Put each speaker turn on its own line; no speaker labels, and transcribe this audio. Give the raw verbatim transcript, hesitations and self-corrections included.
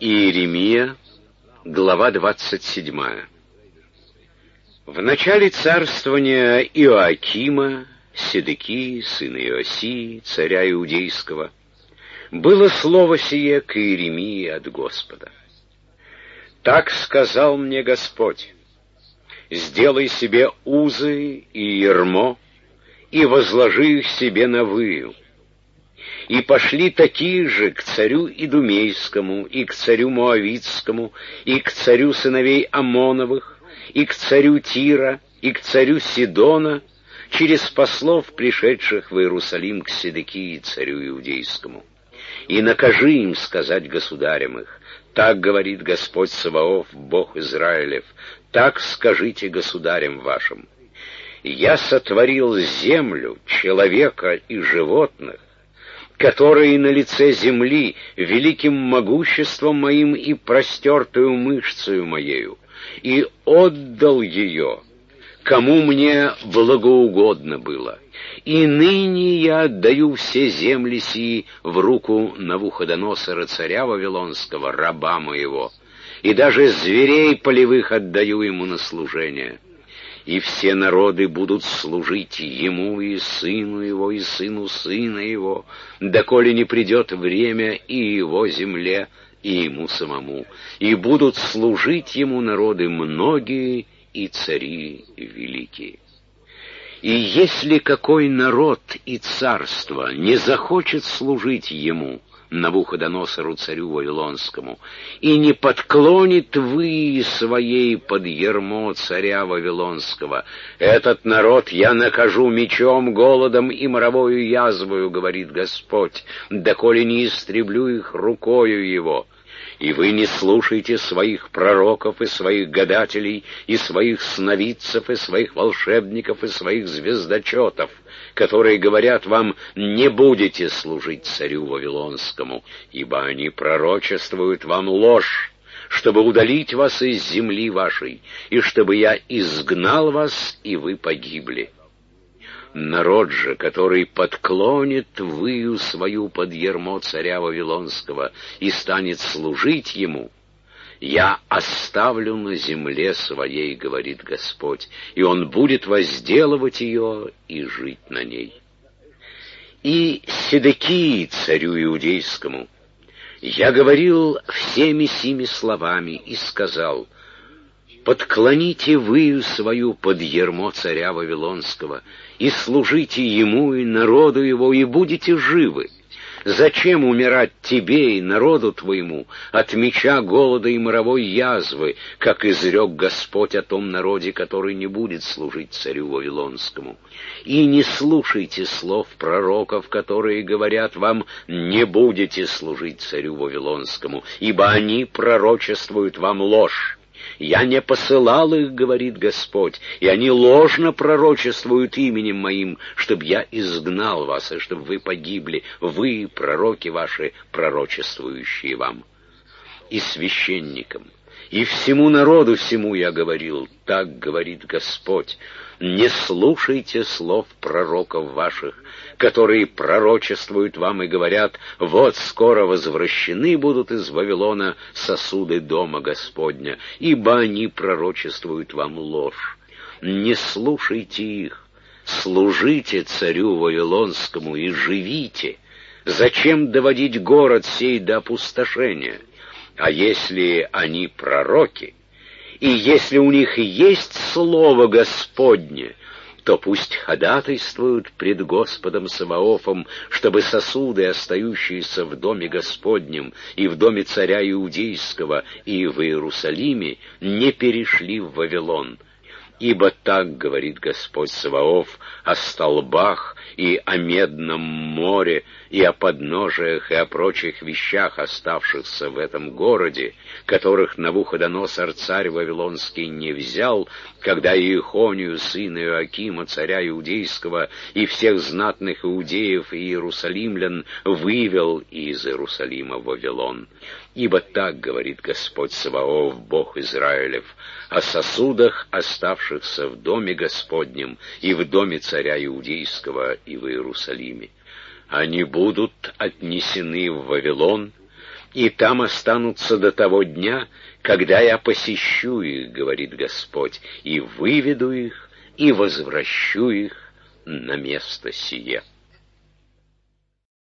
Иеремия, глава двадцать седьмая. В начале царствования Иоакима, Седекии, сына Иосии, царя Иудейского, было слово сие к Иеремии от Господа. «Так сказал мне Господь: сделай себе узы и ярмо, и возложи их себе на выю, и пошли такие же к царю Идумейскому, и к царю Моавитскому, и к царю сыновей Амоновых, и к царю Тира, и к царю Сидона, через послов, пришедших в Иерусалим к Седекии, царю Иудейскому. И накажи им сказать государям их: так говорит Господь Саваоф, Бог Израилев, так скажите государям вашим: я сотворил землю, человека и животных, которые на лице земли великим могуществом моим и простертую мышцею моею, и отдал ее, кому мне благоугодно было. И ныне я отдаю все земли сии в руку Навуходоносора, царя Вавилонского, раба моего, и даже зверей полевых отдаю ему на служение. И все народы будут служить ему, и сыну его, и сыну сына его, доколе не придет время и его земле, и ему самому, и будут служить ему народы многие и цари великие. И если какой народ и царство не захочет служить ему, Навуходоносору, царю Вавилонскому, и не подклонит вы своей под ярмо царя Вавилонского, этот народ я накажу мечом, голодом и моровою язвою, говорит Господь, доколе не истреблю их рукою его. И вы не слушайте своих пророков и своих гадателей, и своих сновидцев, и своих волшебников, и своих звездочетов, которые говорят вам: не будете служить царю Вавилонскому, ибо они пророчествуют вам ложь, чтобы удалить вас из земли вашей, и чтобы я изгнал вас, и вы погибли. Народ же, который подклонит выю свою под ярмо царя Вавилонского и станет служить ему, я оставлю на земле своей, говорит Господь, и он будет возделывать ее и жить на ней. И Седекии, царю Иудейскому, я говорил всеми сими словами и сказал: подклоните выю свою под ярмо царя Вавилонского, и служите ему и народу его, и будете живы. Зачем умирать тебе и народу твоему от меча, голода и моровой язвы, как изрек Господь о том народе, который не будет служить царю Вавилонскому? И не слушайте слов пророков, которые говорят вам: не будете служить царю Вавилонскому, ибо они пророчествуют вам ложь. Я не посылал их, говорит Господь, и они ложно пророчествуют именем моим, чтобы я изгнал вас, и чтобы вы погибли, вы, пророки ваши, пророчествующие вам. И священникам, и всему народу всему я говорил: так говорит Господь, не слушайте слов пророков ваших, которые пророчествуют вам и говорят: вот скоро возвращены будут из Вавилона сосуды дома Господня, ибо они пророчествуют вам ложь. Не слушайте их, служите царю Вавилонскому и живите. Зачем доводить город сей до опустошения? А если они пророки, и если у них и есть слово Господне, то пусть ходатайствуют пред Господом Саваофом, чтобы сосуды, остающиеся в доме Господнем и в доме царя Иудейского и в Иерусалиме, не перешли в Вавилон. Ибо так говорит Господь Саваоф о столбах и о медном море, и о подножиях, и о прочих вещах, оставшихся в этом городе, которых Навуходоносор, царь Вавилонский, не взял, когда Иехонию, сына Иоакима, царя Иудейского, и всех знатных иудеев и иерусалимлян вывел из Иерусалима в Вавилон. Ибо так говорит Господь Саваоф, Бог Израилев, о сосудах, оставшихся в доме Господнем и в доме царя Иудейского и в Иерусалиме. Они будут отнесены в Вавилон, и там останутся до того дня, когда я посещу их, говорит Господь, и выведу их, и возвращу их на место сие.